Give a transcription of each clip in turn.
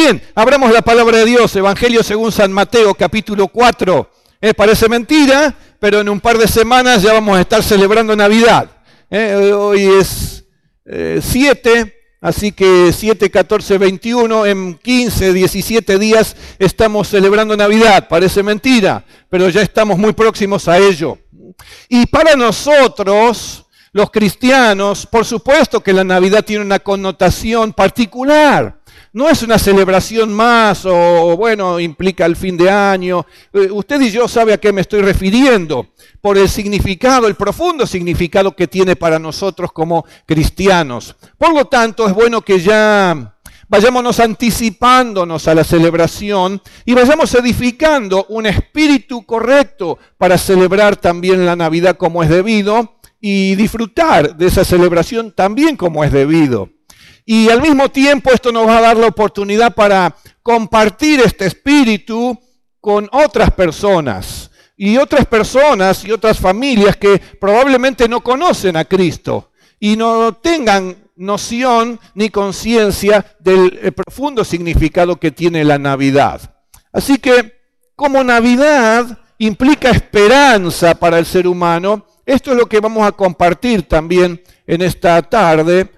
Bien, abramos la palabra de Dios, Evangelio según San Mateo, capítulo 4. Parece mentira, pero en un par de semanas ya vamos a estar celebrando Navidad. Hoy es 7, así que 7, 14, 21, en 15, 17 días estamos celebrando Navidad. Parece mentira, pero ya estamos muy próximos a ello. Y para nosotros, los cristianos, por supuesto que la Navidad tiene una connotación particular. No es una celebración más o, bueno, implica el fin de año. Usted y yo sabe a qué me estoy refiriendo, por el significado, el profundo significado que tiene para nosotros como cristianos. Por lo tanto, es bueno que ya vayámonos anticipándonos a la celebración y vayamos edificando un espíritu correcto para celebrar también la Navidad como es debido y disfrutar de esa celebración también como es debido. Y al mismo tiempo esto nos va a dar la oportunidad para compartir este espíritu con otras personas y otras familias que probablemente no conocen a Cristo y no tengan noción ni conciencia del profundo significado que tiene la Navidad. Así que como Navidad implica esperanza para el ser humano, esto es lo que vamos a compartir también en esta tarde.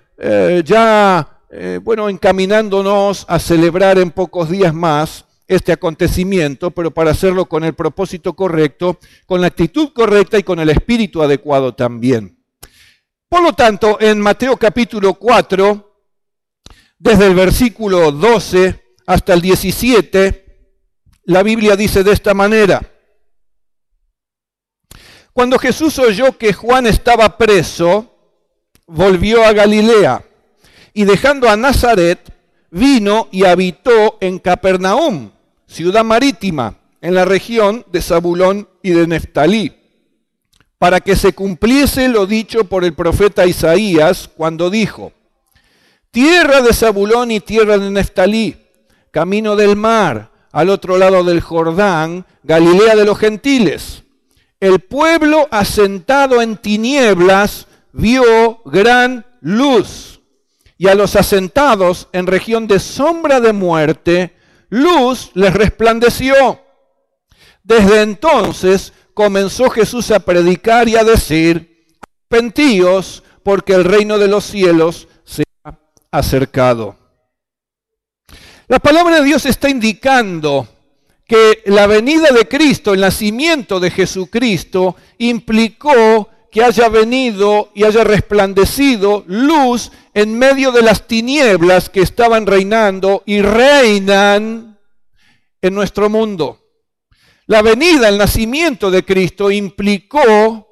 Encaminándonos a celebrar en pocos días más este acontecimiento, pero para hacerlo con el propósito correcto, con la actitud correcta y con el espíritu adecuado también. Por lo tanto, en Mateo capítulo 4, desde el versículo 12 hasta el 17, la Biblia dice de esta manera: Cuando Jesús oyó que Juan estaba preso, volvió a Galilea, y dejando a Nazaret, vino y habitó en Capernaum, ciudad marítima, en la región de Zabulón y de Neftalí, para que se cumpliese lo dicho por el profeta Isaías, cuando dijo: Tierra de Zabulón y tierra de Neftalí, camino del mar, al otro lado del Jordán, Galilea de los gentiles. El pueblo asentado en tinieblas vio gran luz, y a los asentados en región de sombra de muerte, luz les resplandeció. Desde entonces comenzó Jesús a predicar y a decir: arrepentíos, porque el reino de los cielos se ha acercado. La palabra de Dios está indicando que la venida de Cristo, el nacimiento de Jesucristo, implicó que haya venido y haya resplandecido luz en medio de las tinieblas que estaban reinando y reinan en nuestro mundo. La venida, el nacimiento de Cristo implicó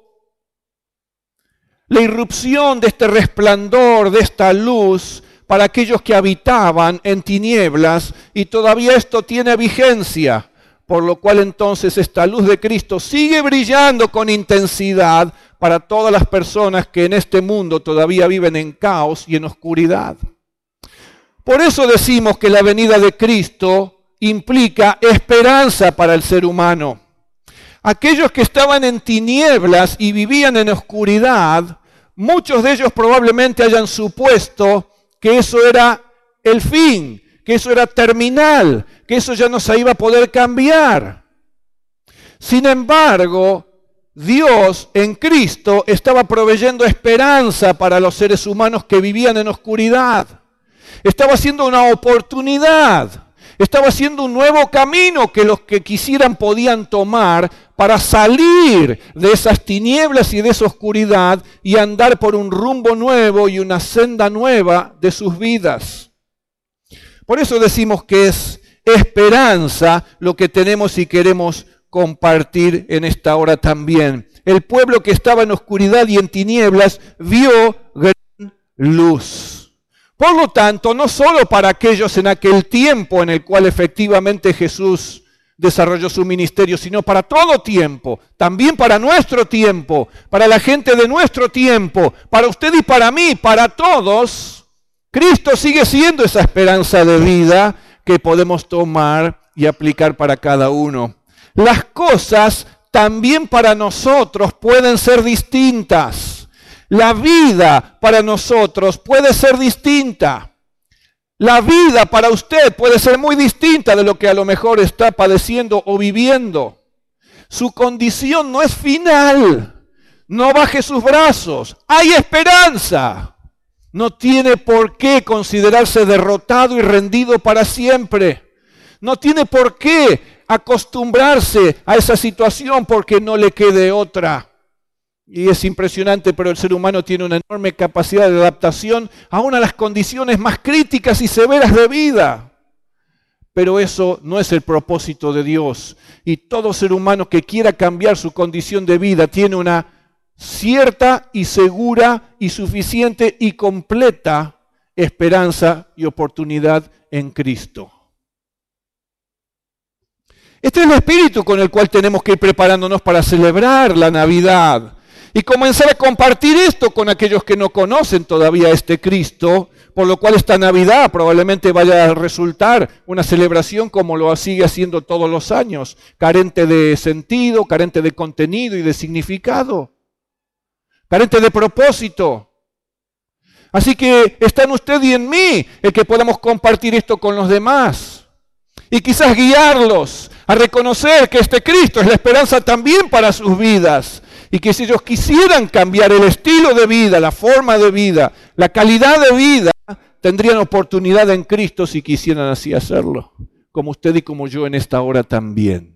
la irrupción de este resplandor, de esta luz, para aquellos que habitaban en tinieblas, y todavía esto tiene vigencia, por lo cual entonces esta luz de Cristo sigue brillando con intensidad para todas las personas que en este mundo todavía viven en caos y en oscuridad. Por eso decimos que la venida de Cristo implica esperanza para el ser humano. Aquellos que estaban en tinieblas y vivían en oscuridad, muchos de ellos probablemente hayan supuesto que eso era el fin, que eso era terminal, que eso ya no se iba a poder cambiar. Sin embargo, Dios en Cristo estaba proveyendo esperanza para los seres humanos que vivían en oscuridad. Estaba haciendo una oportunidad, estaba haciendo un nuevo camino que los que quisieran podían tomar para salir de esas tinieblas y de esa oscuridad y andar por un rumbo nuevo y una senda nueva de sus vidas. Por eso decimos que es esperanza lo que tenemos y queremos compartir en esta hora también. El pueblo que estaba en oscuridad y en tinieblas vio gran luz. Por lo tanto, no solo para aquellos en aquel tiempo en el cual efectivamente Jesús desarrolló su ministerio, sino para todo tiempo, también para nuestro tiempo, para la gente de nuestro tiempo, para usted y para mí, para todos, Cristo sigue siendo esa esperanza de vida que podemos tomar y aplicar para cada uno. Las cosas también para nosotros pueden ser distintas. La vida para nosotros puede ser distinta. La vida para usted puede ser muy distinta de lo que a lo mejor está padeciendo o viviendo. Su condición no es final. No baje sus brazos. Hay esperanza. No tiene por qué considerarse derrotado y rendido para siempre. No tiene por qué acostumbrarse a esa situación porque no le quede otra. Y es impresionante, pero el ser humano tiene una enorme capacidad de adaptación aún a las condiciones más críticas y severas de vida. Pero eso no es el propósito de Dios. Y todo ser humano que quiera cambiar su condición de vida tiene una cierta y segura y suficiente y completa esperanza y oportunidad en Cristo. Este es el espíritu con el cual tenemos que ir preparándonos para celebrar la Navidad y comenzar a compartir esto con aquellos que no conocen todavía a este Cristo, por lo cual esta Navidad probablemente vaya a resultar una celebración como lo sigue haciendo todos los años, carente de sentido, carente de contenido y de significado, carente de propósito. Así que está en usted y en mí el que podamos compartir esto con los demás y quizás guiarlos a reconocer que este Cristo es la esperanza también para sus vidas. Y que si ellos quisieran cambiar el estilo de vida, la forma de vida, la calidad de vida, tendrían oportunidad en Cristo si quisieran así hacerlo, como usted y como yo en esta hora también.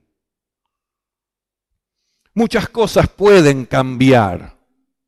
Muchas cosas pueden cambiar.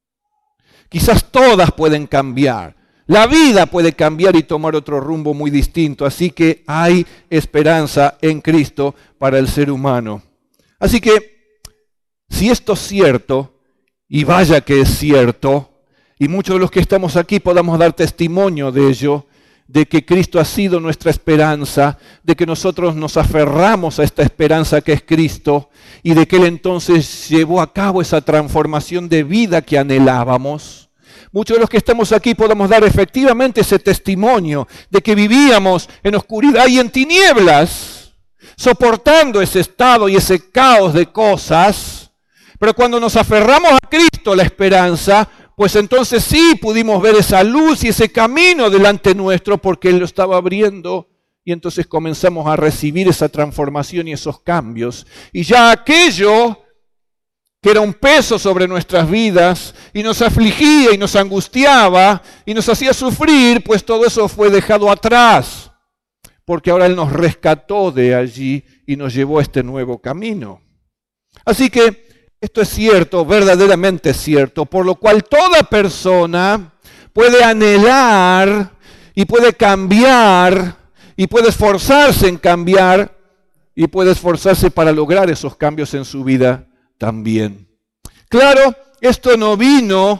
Quizás todas pueden cambiar. La vida puede cambiar y tomar otro rumbo muy distinto. Así que hay esperanza en Cristo para el ser humano. Así que, si esto es cierto, y vaya que es cierto, y muchos de los que estamos aquí podamos dar testimonio de ello, de que Cristo ha sido nuestra esperanza, de que nosotros nos aferramos a esta esperanza que es Cristo, y de que Él entonces llevó a cabo esa transformación de vida que anhelábamos. Muchos de los que estamos aquí podamos dar efectivamente ese testimonio de que vivíamos en oscuridad y en tinieblas, soportando ese estado y ese caos de cosas. Pero cuando nos aferramos a Cristo, la esperanza, pues entonces sí pudimos ver esa luz y ese camino delante nuestro porque Él lo estaba abriendo y entonces comenzamos a recibir esa transformación y esos cambios. Y ya aquello que era un peso sobre nuestras vidas y nos afligía y nos angustiaba y nos hacía sufrir, pues todo eso fue dejado atrás porque ahora Él nos rescató de allí y nos llevó a este nuevo camino. Así que esto es cierto, verdaderamente es cierto, por lo cual toda persona puede anhelar y puede cambiar y puede esforzarse en cambiar y puede esforzarse para lograr esos cambios en su vida también. Claro, esto no vino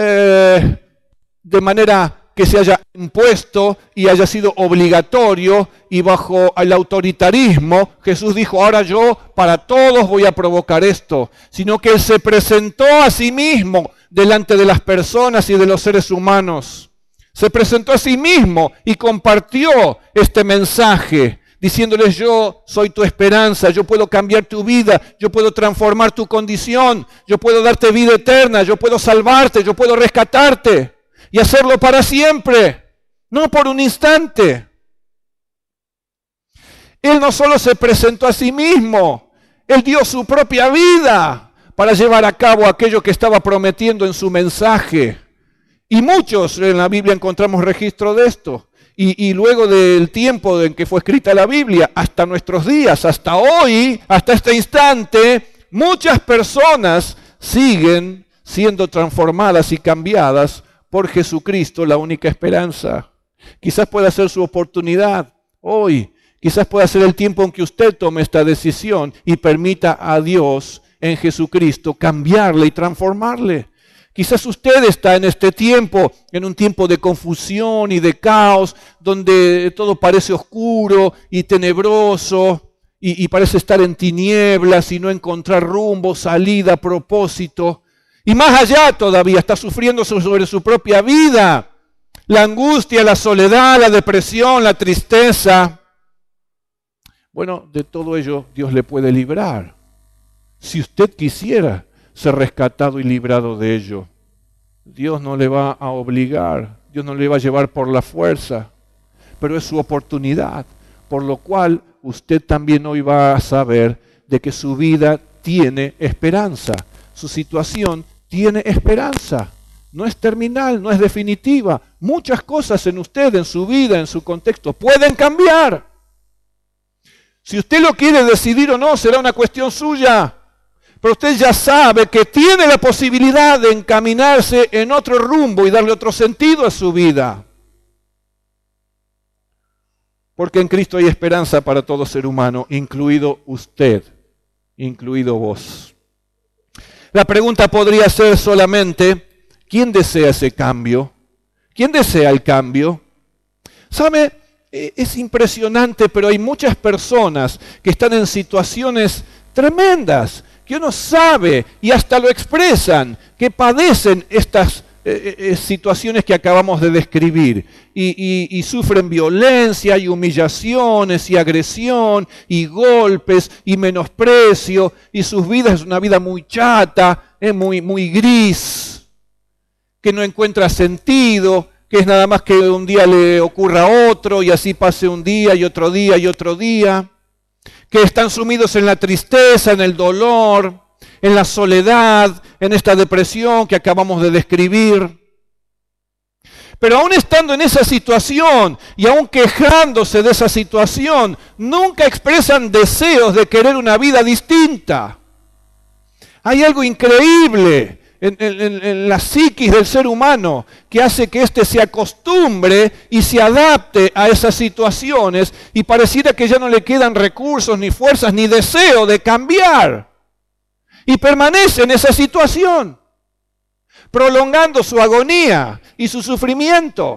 de manera que se haya impuesto y haya sido obligatorio y bajo el autoritarismo. Jesús dijo, ahora yo para todos voy a provocar esto, sino que Él se presentó a sí mismo delante de las personas y de los seres humanos. Se presentó a sí mismo y compartió este mensaje, diciéndoles, yo soy tu esperanza, yo puedo cambiar tu vida, yo puedo transformar tu condición, yo puedo darte vida eterna, yo puedo salvarte, yo puedo rescatarte. Y hacerlo para siempre, no por un instante. Él no solo se presentó a sí mismo, Él dio su propia vida para llevar a cabo aquello que estaba prometiendo en su mensaje. Y muchos en la Biblia encontramos registro de esto. Y luego del tiempo en que fue escrita la Biblia, hasta nuestros días, hasta hoy, hasta este instante, muchas personas siguen siendo transformadas y cambiadas por Jesucristo, la única esperanza. Quizás pueda ser su oportunidad hoy. Quizás pueda ser el tiempo en que usted tome esta decisión y permita a Dios en Jesucristo cambiarle y transformarle. Quizás usted está en este tiempo, en un tiempo de confusión y de caos, donde todo parece oscuro y tenebroso y parece estar en tinieblas y no encontrar rumbo, salida, propósito. Y más allá todavía, está sufriendo sobre su propia vida. La angustia, la soledad, la depresión, la tristeza. Bueno, de todo ello Dios le puede librar. Si usted quisiera ser rescatado y librado de ello, Dios no le va a obligar. Dios no le va a llevar por la fuerza. pero es su oportunidad. Por lo cual usted también hoy va a saber de que su vida tiene esperanza. Su situación tiene esperanza. No es terminal, no es definitiva. Muchas cosas en usted, en su vida, en su contexto, pueden cambiar. Si usted lo quiere decidir o no, será una cuestión suya. Pero usted ya sabe que tiene la posibilidad de encaminarse en otro rumbo y darle otro sentido a su vida. Porque en Cristo hay esperanza para todo ser humano, incluido usted, incluido vos. La pregunta podría ser solamente, ¿quién desea ese cambio? ¿Quién desea el cambio? ¿Sabe? Es impresionante, pero hay muchas personas que están en situaciones tremendas, que uno sabe y hasta lo expresan, que padecen estas situaciones que acabamos de describir y sufren violencia y humillaciones y agresión y golpes y menosprecio y sus vidas es una vida muy chata, muy gris, que no encuentra sentido, que es nada más que un día le ocurra a otro y así pase un día y otro día y otro día, que están sumidos en la tristeza, en el dolor, en la soledad, en esta depresión que acabamos de describir. Pero aún estando en esa situación y aún quejándose de esa situación, nunca expresan deseos de querer una vida distinta. Hay algo increíble en la psiquis del ser humano que hace que éste se acostumbre y se adapte a esas situaciones y pareciera que ya no le quedan recursos, ni fuerzas, ni deseo de cambiar. Y permanece en esa situación, prolongando su agonía y su sufrimiento.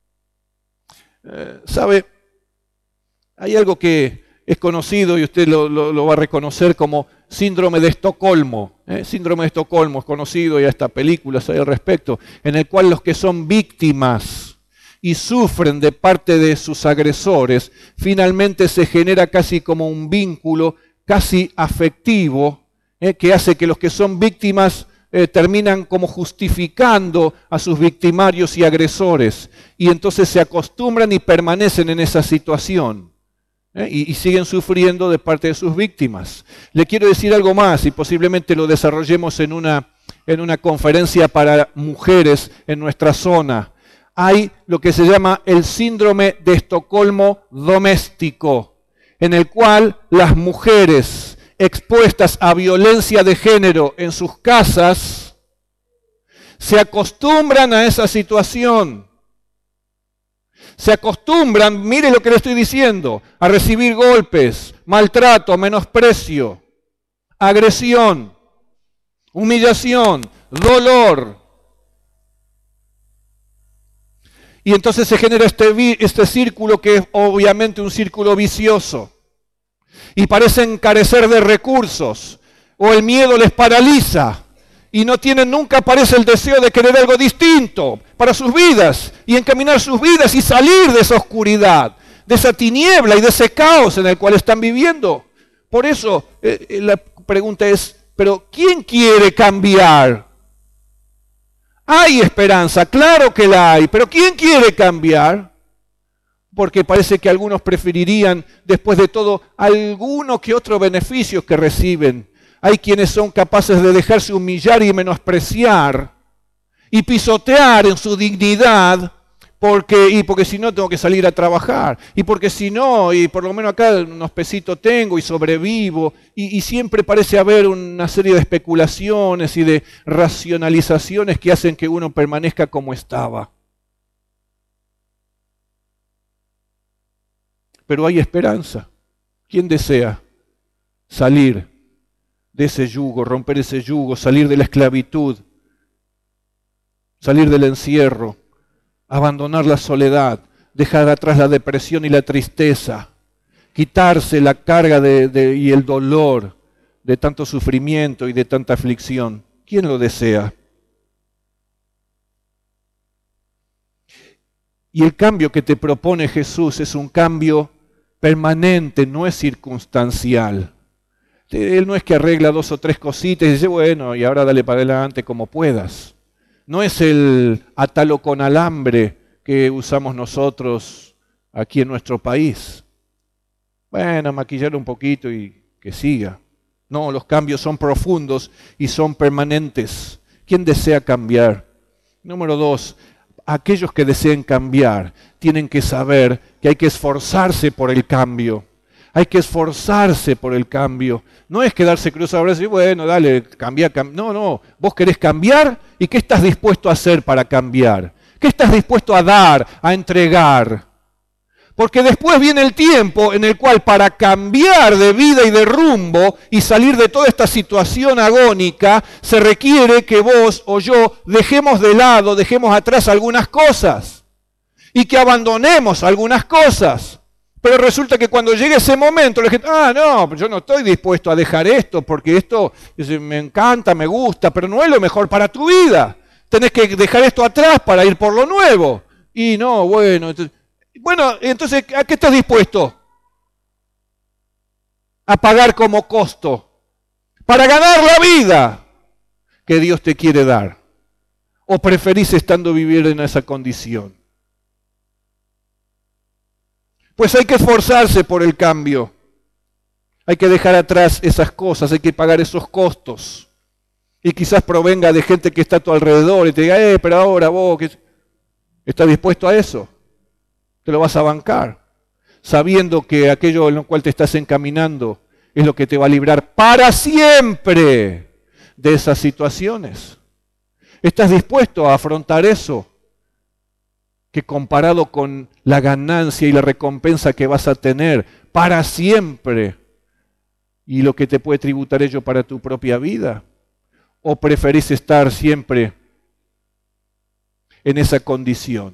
¿Sabe? Hay algo que es conocido y usted lo va a reconocer como síndrome de Estocolmo. Síndrome de Estocolmo es conocido y hasta películas hay al respecto, en el cual los que son víctimas y sufren de parte de sus agresores, finalmente se genera casi como un vínculo casi afectivo, que hace que los que son víctimas terminan como justificando a sus victimarios y agresores, y entonces se acostumbran y permanecen en esa situación. Y siguen sufriendo de parte de sus víctimas. Le quiero decir algo más y posiblemente lo desarrollemos en una conferencia para mujeres en nuestra zona. Hay lo que se llama el síndrome de Estocolmo doméstico, en el cual las mujeres expuestas a violencia de género en sus casas se acostumbran a esa situación. Se acostumbran, mire lo que le estoy diciendo, a recibir golpes, maltrato, menosprecio, agresión, humillación, dolor. Y entonces se genera este círculo que es obviamente un círculo vicioso. Y parecen carecer de recursos, o el miedo les paraliza. Y no tienen nunca, parece, el deseo de querer algo distinto para sus vidas y encaminar sus vidas y salir de esa oscuridad, de esa tiniebla y de ese caos en el cual están viviendo. Por eso la pregunta es, ¿pero quién quiere cambiar? Hay esperanza, claro que la hay, pero ¿quién quiere cambiar? Porque parece que algunos preferirían, después de todo, alguno que otro beneficio que reciben. Hay quienes son capaces de dejarse humillar y menospreciar y pisotear en su dignidad porque si no tengo que salir a trabajar y porque si no, y por lo menos acá unos pesitos tengo y sobrevivo y siempre parece haber una serie de especulaciones y de racionalizaciones que hacen que uno permanezca como estaba. Pero hay esperanza. ¿Quién desea salir de ese yugo, romper ese yugo, salir de la esclavitud, salir del encierro, abandonar la soledad, dejar atrás la depresión y la tristeza, quitarse la carga y el dolor de tanto sufrimiento y de tanta aflicción? ¿Quién lo desea? Y el cambio que te propone Jesús es un cambio permanente, no es circunstancial. Él no es que arregla 2 o 3 cositas y dice, bueno, y ahora dale para adelante como puedas. No es el atalo con alambre que usamos nosotros aquí en nuestro país. Bueno, maquillar un poquito y que siga. No, los cambios son profundos y son permanentes. ¿Quién desea cambiar? Número 2, aquellos que deseen cambiar tienen que saber que hay que esforzarse por el cambio. Hay que esforzarse por el cambio. No es quedarse cruzado y decir, bueno, dale, cambia. No. Vos querés cambiar y ¿qué estás dispuesto a hacer para cambiar? ¿Qué estás dispuesto a dar, a entregar? Porque después viene el tiempo en el cual para cambiar de vida y de rumbo y salir de toda esta situación agónica, se requiere que vos o yo dejemos de lado, dejemos atrás algunas cosas y que abandonemos algunas cosas. Pero resulta que cuando llegue ese momento, la gente, no, yo no estoy dispuesto a dejar esto porque esto me encanta, me gusta, pero no es lo mejor para tu vida. Tenés que dejar esto atrás para ir por lo nuevo. Y no, bueno, entonces, ¿a qué estás dispuesto? A pagar como costo para ganar la vida que Dios te quiere dar. ¿O preferís estando vivir en esa condición? Pues hay que esforzarse por el cambio. Hay que dejar atrás esas cosas, hay que pagar esos costos. Y quizás provenga de gente que está a tu alrededor y te diga, pero ahora vos, ¿estás dispuesto a eso? Te lo vas a bancar, sabiendo que aquello en lo cual te estás encaminando es lo que te va a librar para siempre de esas situaciones. ¿Estás dispuesto a afrontar eso? Que comparado con la ganancia y la recompensa que vas a tener para siempre y lo que te puede tributar ello para tu propia vida, ¿o preferís estar siempre en esa condición?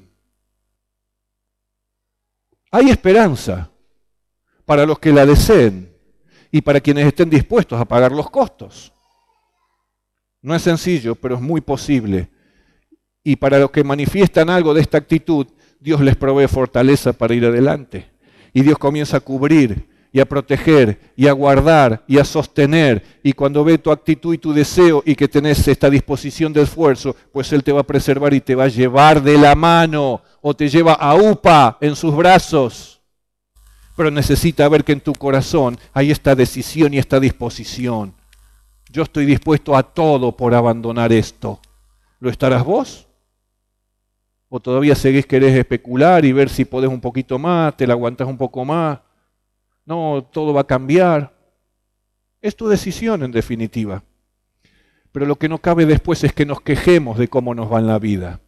Hay esperanza para los que la deseen y para quienes estén dispuestos a pagar los costos. No es sencillo, pero es muy posible. Y para los que manifiestan algo de esta actitud, Dios les provee fortaleza para ir adelante. Y Dios comienza a cubrir y a proteger y a guardar y a sostener. Y cuando ve tu actitud y tu deseo y que tenés esta disposición de esfuerzo, pues Él te va a preservar y te va a llevar de la mano o te lleva a upa en sus brazos. Pero necesita ver que en tu corazón hay esta decisión y esta disposición. Yo estoy dispuesto a todo por abandonar esto. ¿Lo estarás vos? ¿O todavía querés especular y ver si podés un poquito más, te la aguantás un poco más? No, todo va a cambiar. Es tu decisión en definitiva. Pero lo que no cabe después es que nos quejemos de cómo nos va en la vida.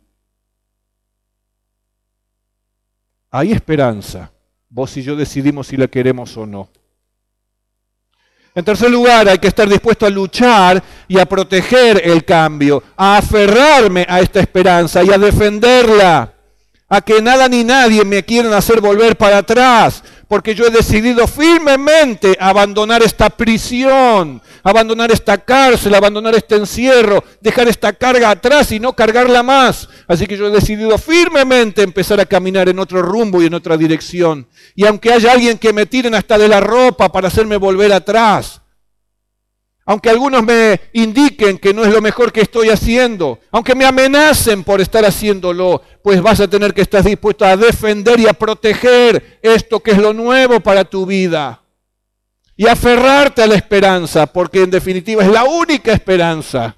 Hay esperanza. Vos y yo decidimos si la queremos o no. En tercer lugar, hay que estar dispuesto a luchar y a proteger el cambio, a aferrarme a esta esperanza y a defenderla, a que nada ni nadie me quieran hacer volver para atrás, porque yo he decidido firmemente abandonar esta prisión, abandonar esta cárcel, abandonar este encierro, dejar esta carga atrás y no cargarla más. Así que yo he decidido firmemente empezar a caminar en otro rumbo y en otra dirección. Y aunque haya alguien que me tiren hasta de la ropa para hacerme volver atrás, aunque algunos me indiquen que no es lo mejor que estoy haciendo, aunque me amenacen por estar haciéndolo, pues vas a tener que estar dispuesto a defender y a proteger esto que es lo nuevo para tu vida. Y aferrarte a la esperanza, porque en definitiva es la única esperanza.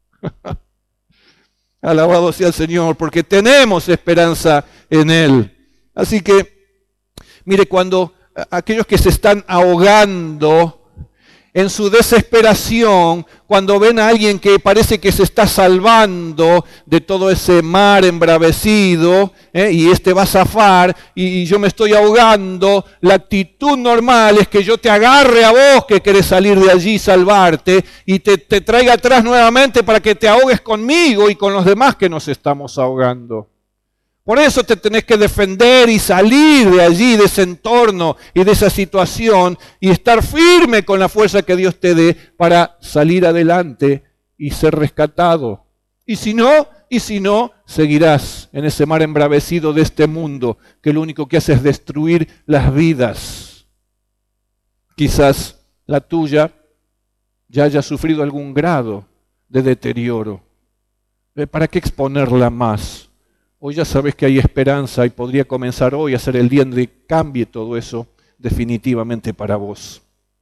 Alabado sea el Señor, porque tenemos esperanza en Él. Así que, mire, cuando aquellos que se están ahogando en su desesperación, cuando ven a alguien que parece que se está salvando de todo ese mar embravecido, y este va a zafar, y yo me estoy ahogando, la actitud normal es que yo te agarre a vos que querés salir de allí y salvarte, y te traiga atrás nuevamente para que te ahogues conmigo y con los demás que nos estamos ahogando. Por eso te tenés que defender y salir de allí, de ese entorno y de esa situación y estar firme con la fuerza que Dios te dé para salir adelante y ser rescatado. Y si no, seguirás en ese mar embravecido de este mundo que lo único que hace es destruir las vidas. Quizás la tuya ya haya sufrido algún grado de deterioro. ¿Para qué exponerla más hoy ya sabes que hay esperanza y podría comenzar hoy a ser el día donde cambie todo eso definitivamente para vos.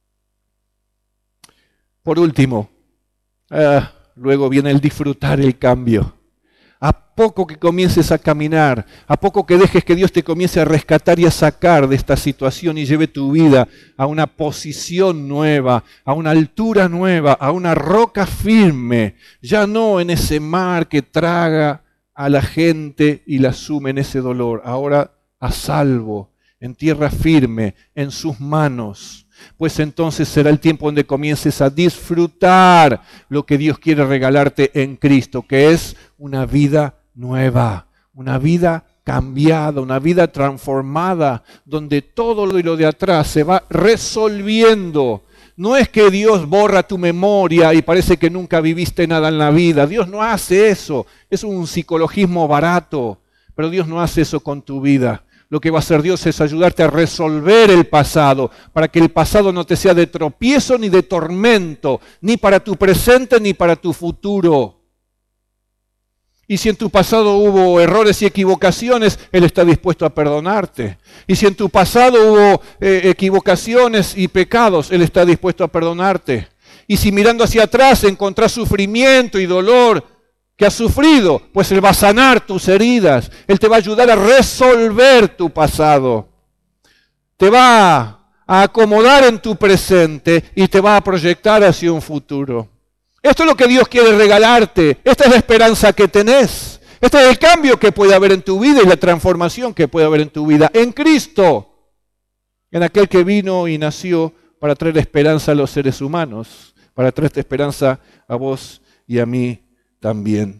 Por último, luego viene el disfrutar el cambio. A poco que comiences a caminar, a poco que dejes que Dios te comience a rescatar y a sacar de esta situación y lleve tu vida a una posición nueva, a una altura nueva, a una roca firme, ya no en ese mar que traga a la gente y la sume en ese dolor, ahora a salvo, en tierra firme, en sus manos. Pues entonces será el tiempo donde comiences a disfrutar lo que Dios quiere regalarte en Cristo, que es una vida nueva, una vida cambiada, una vida transformada, donde todo lo de atrás se va resolviendo. No es que Dios borra tu memoria y parece que nunca viviste nada en la vida. Dios no hace eso. Es un psicologismo barato, pero Dios no hace eso con tu vida. Lo que va a hacer Dios es ayudarte a resolver el pasado, para que el pasado no te sea de tropiezo ni de tormento, ni para tu presente ni para tu futuro. Y si en tu pasado hubo errores y equivocaciones, Él está dispuesto a perdonarte. Y si en tu pasado hubo equivocaciones y pecados, Él está dispuesto a perdonarte. Y si mirando hacia atrás encontrás sufrimiento y dolor que has sufrido, pues Él va a sanar tus heridas. Él te va a ayudar a resolver tu pasado. Te va a acomodar en tu presente y te va a proyectar hacia un futuro. Esto es lo que Dios quiere regalarte. Esta es la esperanza que tenés. Este es el cambio que puede haber en tu vida y la transformación que puede haber en tu vida. En Cristo, en aquel que vino y nació para traer esperanza a los seres humanos, para traer esperanza a vos y a mí también.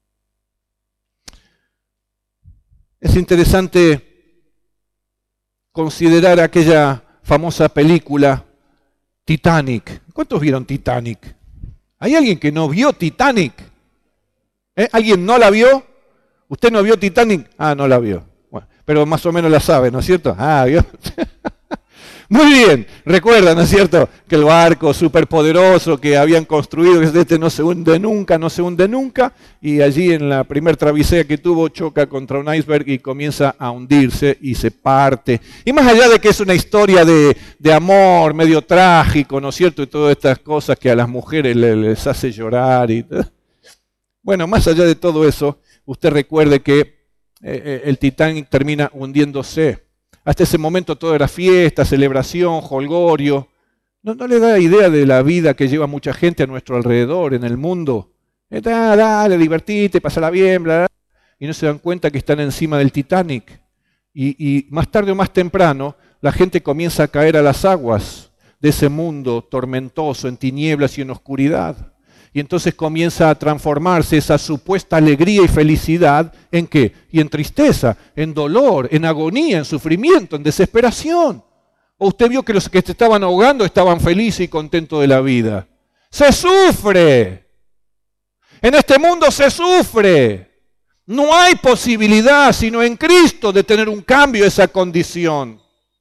Es interesante considerar aquella famosa película Titanic. ¿Cuántos vieron Titanic? ¿Hay alguien que no vio Titanic? ¿Alguien no la vio? ¿Usted no vio Titanic? Ah, no la vio. Bueno, pero más o menos la sabe, ¿no es cierto? Ah, ¿vio? Muy bien, recuerdan, ¿no es cierto?, que el barco superpoderoso que habían construido, que este no se hunde nunca, y allí en la primer travesía que tuvo choca contra un iceberg y comienza a hundirse y se parte. Y más allá de que es una historia de amor medio trágico, ¿no es cierto?, y todas estas cosas que a las mujeres les hace llorar. Bueno, más allá de todo eso, usted recuerde que el Titanic termina hundiéndose. Hasta ese momento todo era fiesta, celebración, jolgorio. No le da idea de la vida que lleva mucha gente a nuestro alrededor, en el mundo. Dale, divertite, pásala bien, bla, bla. Y no se dan cuenta que están encima del Titanic. Y más tarde o más temprano, la gente comienza a caer a las aguas de ese mundo tormentoso, en tinieblas y en oscuridad. Y entonces comienza a transformarse esa supuesta alegría y felicidad, ¿en qué? Y en tristeza, en dolor, en agonía, en sufrimiento, en desesperación. ¿O usted vio que los que te estaban ahogando estaban felices y contentos de la vida? ¡Se sufre! En este mundo se sufre. No hay posibilidad, sino en Cristo, de tener un cambio de esa condición.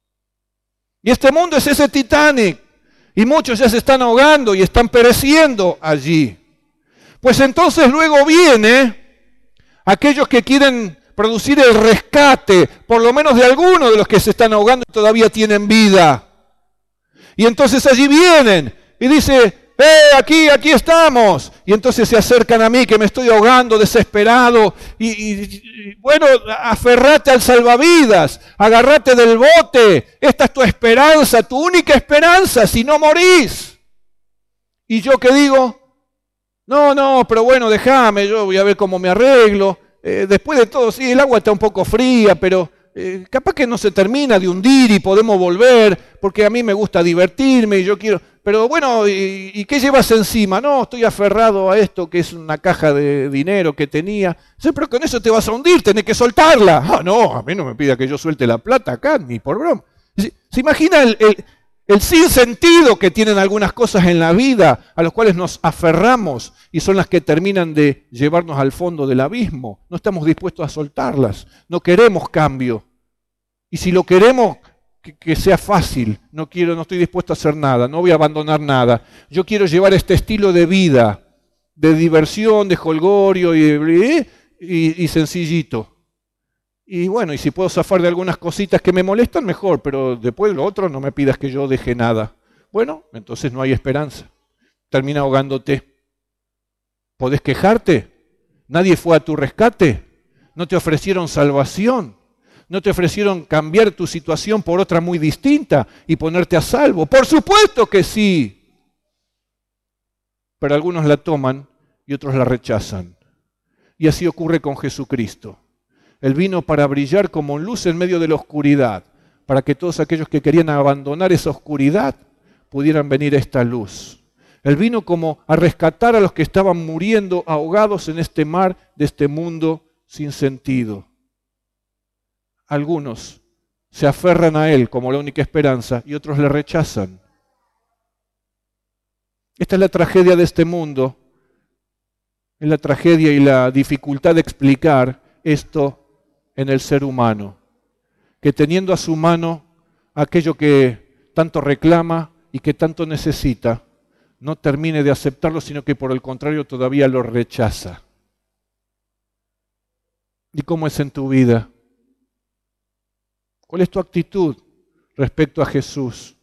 Y este mundo es ese Titanic. Y muchos ya se están ahogando y están pereciendo allí. Pues entonces luego viene aquellos que quieren producir el rescate, por lo menos de algunos de los que se están ahogando y todavía tienen vida. Y entonces allí vienen y dice, aquí estamos. Y entonces se acercan a mí que me estoy ahogando, desesperado. Y bueno, aferrate al salvavidas, agarrate del bote. Esta es tu esperanza, tu única esperanza, si no morís. Y yo que digo, no, pero bueno, déjame, yo voy a ver cómo me arreglo. Después de todo, sí, el agua está un poco fría, pero capaz que no se termina de hundir y podemos volver, porque a mí me gusta divertirme y yo quiero... Pero bueno, ¿y qué llevas encima? No, estoy aferrado a esto que es una caja de dinero que tenía. Sí, pero con eso te vas a hundir, tenés que soltarla. Ah, no, a mí no me pida que yo suelte la plata acá, ni por broma. ¿Se imagina el sinsentido que tienen algunas cosas en la vida a los cuales nos aferramos y son las que terminan de llevarnos al fondo del abismo? No estamos dispuestos a soltarlas, no queremos cambio. Y si lo queremos, que sea fácil. No estoy dispuesto a hacer nada, no voy a abandonar nada. Yo quiero llevar este estilo de vida, de diversión, de jolgorio y sencillito. Y bueno, y si puedo zafar de algunas cositas que me molestan, mejor, pero después lo otro no me pidas que yo deje nada. Bueno, entonces no hay esperanza. Termina ahogándote. ¿Podés quejarte? ¿Nadie fue a tu rescate? ¿No te ofrecieron salvación? ¿No te ofrecieron cambiar tu situación por otra muy distinta y ponerte a salvo? Por supuesto que sí. Pero algunos la toman y otros la rechazan. Y así ocurre con Jesucristo. Él vino para brillar como luz en medio de la oscuridad, para que todos aquellos que querían abandonar esa oscuridad pudieran venir a esta luz. Él vino como a rescatar a los que estaban muriendo ahogados en este mar de este mundo sin sentido. Algunos se aferran a Él como la única esperanza y otros le rechazan. Esta es la tragedia de este mundo, es la tragedia y la dificultad de explicar esto en el ser humano, que teniendo a su mano aquello que tanto reclama y que tanto necesita, no termine de aceptarlo, sino que por el contrario todavía lo rechaza. ¿Y cómo es en tu vida? ¿Cuál es tu actitud respecto a Jesús?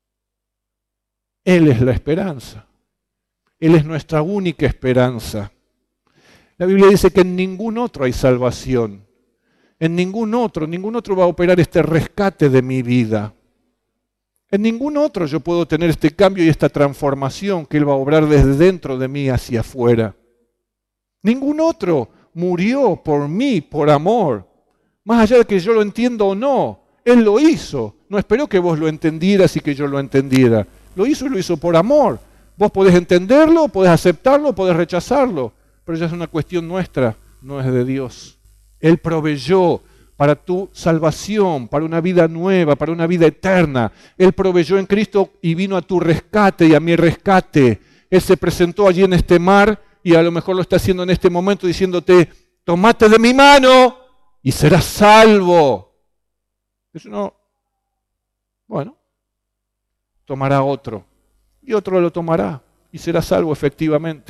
Él es la esperanza. Él es nuestra única esperanza. La Biblia dice que en ningún otro hay salvación. En ningún otro va a operar este rescate de mi vida. En ningún otro yo puedo tener este cambio y esta transformación que Él va a obrar desde dentro de mí hacia afuera. Ningún otro murió por mí, por amor. Más allá de que yo lo entienda o no, Él lo hizo. No esperó que vos lo entendieras y que yo lo entendiera. Lo hizo y lo hizo por amor. Vos podés entenderlo, podés aceptarlo, podés rechazarlo. Pero ya es una cuestión nuestra, no es de Dios. Él proveyó para tu salvación, para una vida nueva, para una vida eterna. Él proveyó en Cristo y vino a tu rescate y a mi rescate. Él se presentó allí en este mar y a lo mejor lo está haciendo en este momento diciéndote, tomate de mi mano y serás salvo. Eso no, bueno, tomará otro y otro lo tomará y será salvo efectivamente.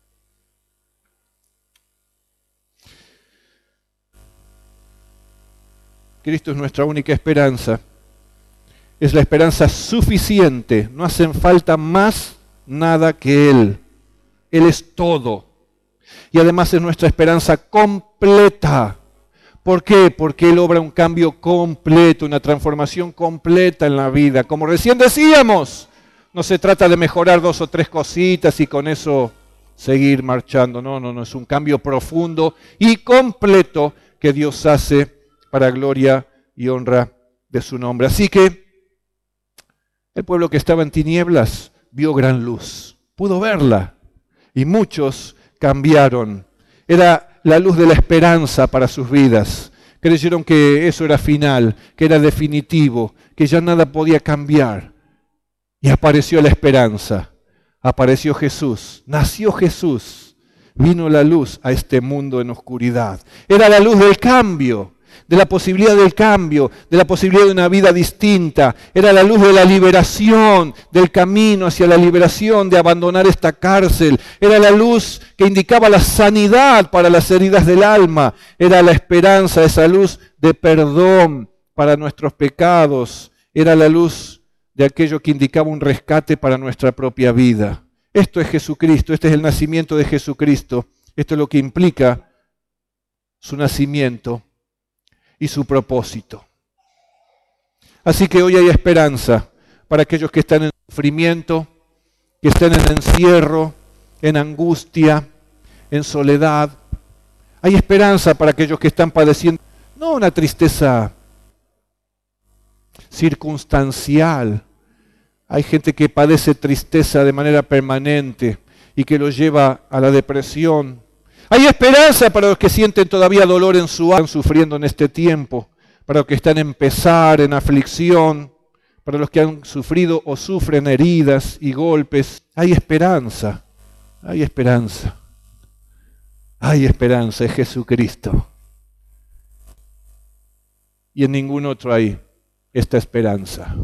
Cristo es nuestra única esperanza. Es la esperanza suficiente. No hacen falta más nada que Él. Él es todo. Y además es nuestra esperanza completa. ¿Por qué? Porque Él obra un cambio completo, una transformación completa en la vida. Como recién decíamos, no se trata de mejorar 2 o 3 cositas y con eso seguir marchando. No, es un cambio profundo y completo que Dios hace para gloria y honra de su nombre. Así que el pueblo que estaba en tinieblas vio gran luz, pudo verla y muchos cambiaron. Era la luz de la esperanza para sus vidas. Creyeron que eso era final, que era definitivo, que ya nada podía cambiar. Y apareció la esperanza, apareció Jesús, nació Jesús, vino la luz a este mundo en oscuridad. Era la luz del cambio, de la posibilidad del cambio, de la posibilidad de una vida distinta. Era la luz de la liberación, del camino hacia la liberación, de abandonar esta cárcel. Era la luz que indicaba la sanidad para las heridas del alma. Era la esperanza, esa luz de perdón para nuestros pecados. Era la luz de aquello que indicaba un rescate para nuestra propia vida. Esto es Jesucristo, este es el nacimiento de Jesucristo. Esto es lo que implica su nacimiento y su propósito. Así que hoy hay esperanza para aquellos que están en sufrimiento, que están en encierro, en angustia, en soledad. Hay esperanza para aquellos que están padeciendo, no una tristeza circunstancial. Hay gente que padece tristeza de manera permanente y que lo lleva a la depresión. Hay esperanza para los que sienten todavía dolor en su alma, sufriendo en este tiempo, para los que están en pesar, en aflicción, para los que han sufrido o sufren heridas y golpes. Hay esperanza, hay esperanza. Hay esperanza, es Jesucristo. Y en ningún otro hay esta esperanza.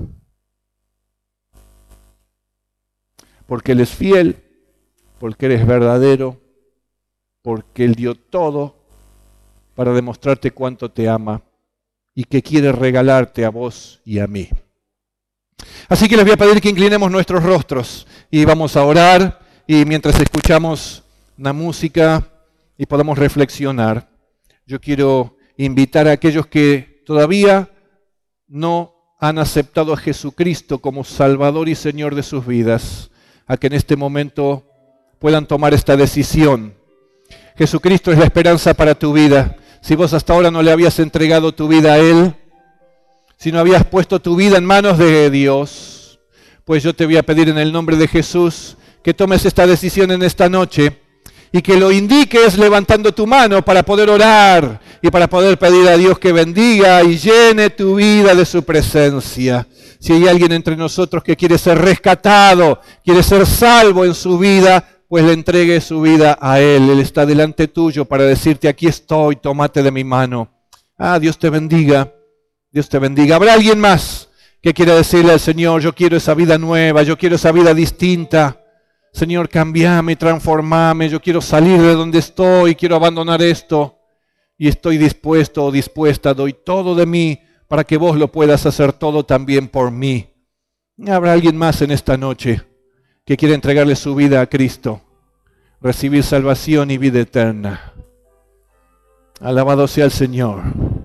Porque Él es fiel, porque Él es verdadero, porque Él dio todo para demostrarte cuánto te ama y que quiere regalarte a vos y a mí. Así que les voy a pedir que inclinemos nuestros rostros y vamos a orar, y mientras escuchamos una música y podamos reflexionar, yo quiero invitar a aquellos que todavía no han aceptado a Jesucristo como Salvador y Señor de sus vidas, a que en este momento puedan tomar esta decisión. Jesucristo es la esperanza para tu vida. Si vos hasta ahora no le habías entregado tu vida a Él, si no habías puesto tu vida en manos de Dios, pues yo te voy a pedir en el nombre de Jesús que tomes esta decisión en esta noche y que lo indiques levantando tu mano para poder orar y para poder pedir a Dios que bendiga y llene tu vida de su presencia. Si hay alguien entre nosotros que quiere ser rescatado, quiere ser salvo en su vida, pues le entregue su vida a Él. Él está delante tuyo para decirte: aquí estoy, tómate de mi mano. Dios te bendiga, Dios te bendiga. ¿Habrá alguien más que quiera decirle al Señor: yo quiero esa vida nueva, yo quiero esa vida distinta? Señor, cambiame, transformame, yo quiero salir de donde estoy, quiero abandonar esto y estoy dispuesto o dispuesta, doy todo de mí para que vos lo puedas hacer todo también por mí. ¿Habrá alguien más en esta noche que quiera entregarle su vida a Cristo, recibir salvación y vida eterna? Alabado sea el Señor.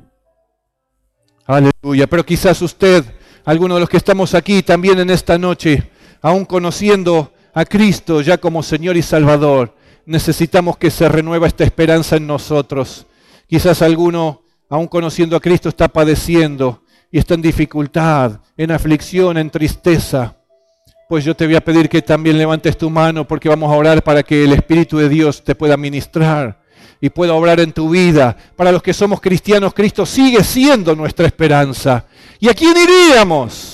Aleluya. Pero quizás usted, alguno de los que estamos aquí también en esta noche, aún conociendo a Cristo ya como Señor y Salvador, necesitamos que se renueva esta esperanza en nosotros. Quizás alguno, aún conociendo a Cristo, está padeciendo y está en dificultad, en aflicción, en tristeza. Pues yo te voy a pedir que también levantes tu mano, porque vamos a orar para que el Espíritu de Dios te pueda ministrar y pueda obrar en tu vida. Para los que somos cristianos, Cristo sigue siendo nuestra esperanza. ¿Y a quién iríamos?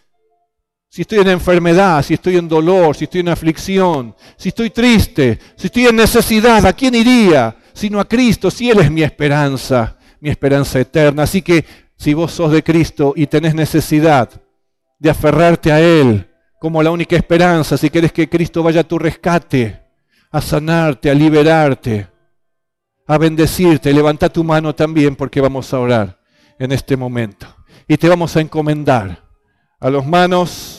Si estoy en enfermedad, si estoy en dolor, si estoy en aflicción, si estoy triste, si estoy en necesidad, ¿a quién iría? Sino a Cristo, si Él es mi esperanza eterna. Así que si vos sos de Cristo y tenés necesidad de aferrarte a Él como la única esperanza, si querés que Cristo vaya a tu rescate, a sanarte, a liberarte, a bendecirte, levanta tu mano también, porque vamos a orar en este momento. Y te vamos a encomendar a las manos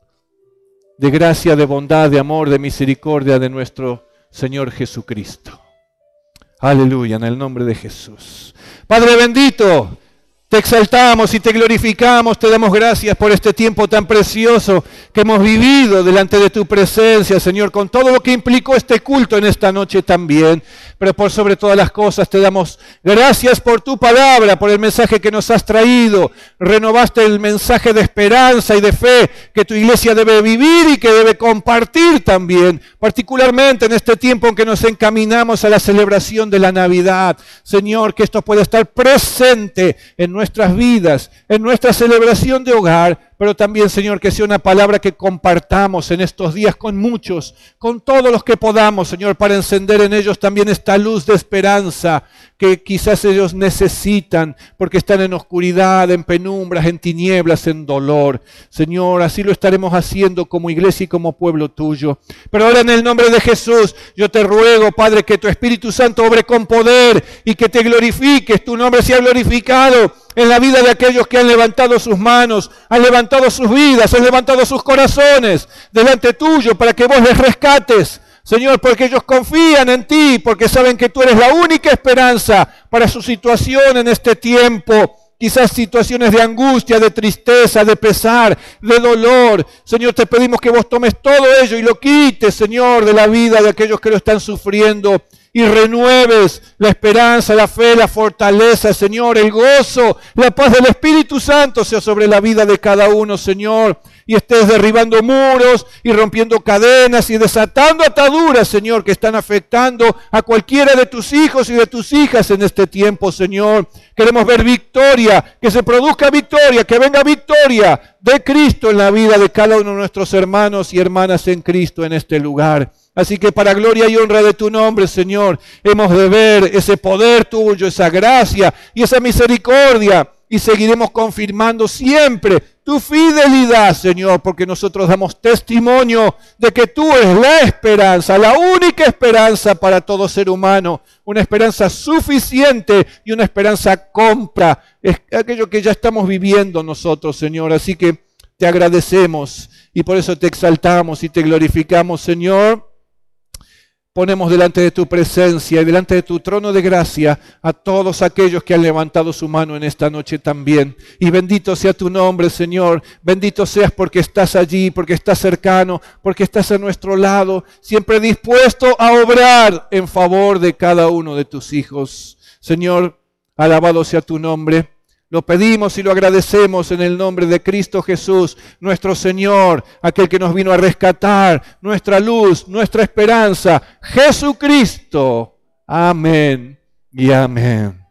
de gracia, de bondad, de amor, de misericordia de nuestro Señor Jesucristo. Aleluya, en el nombre de Jesús. Padre bendito, te exaltamos y te glorificamos, te damos gracias por este tiempo tan precioso que hemos vivido delante de tu presencia, Señor, con todo lo que implicó este culto en esta noche también. Pero por sobre todas las cosas te damos gracias por tu palabra, por el mensaje que nos has traído. Renovaste el mensaje de esperanza y de fe que tu iglesia debe vivir y que debe compartir también, particularmente en este tiempo en que nos encaminamos a la celebración de la Navidad. Señor, que esto pueda estar presente en nuestras vidas, en nuestra celebración de hogar, pero también, Señor, que sea una palabra que compartamos en estos días con muchos, con todos los que podamos, Señor, para encender en ellos también esta luz de esperanza que quizás ellos necesitan, porque están en oscuridad, en penumbras, en tinieblas, en dolor. Señor, así lo estaremos haciendo como iglesia y como pueblo tuyo. Pero ahora en el nombre de Jesús, yo te ruego, Padre, que tu Espíritu Santo obre con poder y que te glorifiques, tu nombre sea glorificado en la vida de aquellos que han levantado sus manos, han levantado sus vidas, han levantado sus corazones delante tuyo para que vos les rescates, Señor, porque ellos confían en ti, porque saben que tú eres la única esperanza para su situación en este tiempo. Quizás situaciones de angustia, de tristeza, de pesar, de dolor. Señor, te pedimos que vos tomes todo ello y lo quites, Señor, de la vida de aquellos que lo están sufriendo. Y renueves la esperanza, la fe, la fortaleza, Señor, el gozo, la paz del Espíritu Santo sea sobre la vida de cada uno, Señor. Y estés derribando muros y rompiendo cadenas y desatando ataduras, Señor, que están afectando a cualquiera de tus hijos y de tus hijas en este tiempo, Señor. Queremos ver victoria, que se produzca victoria, que venga victoria de Cristo en la vida de cada uno de nuestros hermanos y hermanas en Cristo en este lugar. Así que para gloria y honra de tu nombre, Señor, hemos de ver ese poder tuyo, esa gracia y esa misericordia y seguiremos confirmando siempre tu fidelidad, Señor, porque nosotros damos testimonio de que tú eres la esperanza, la única esperanza para todo ser humano, una esperanza suficiente y una esperanza compra, es aquello que ya estamos viviendo nosotros, Señor. Así que te agradecemos y por eso te exaltamos y te glorificamos, Señor. Ponemos delante de tu presencia y delante de tu trono de gracia a todos aquellos que han levantado su mano en esta noche también. Y bendito sea tu nombre, Señor. Bendito seas porque estás allí, porque estás cercano, porque estás a nuestro lado, siempre dispuesto a obrar en favor de cada uno de tus hijos. Señor, alabado sea tu nombre. Lo pedimos y lo agradecemos en el nombre de Cristo Jesús, nuestro Señor, aquel que nos vino a rescatar, nuestra luz, nuestra esperanza, Jesucristo. Amén y amén.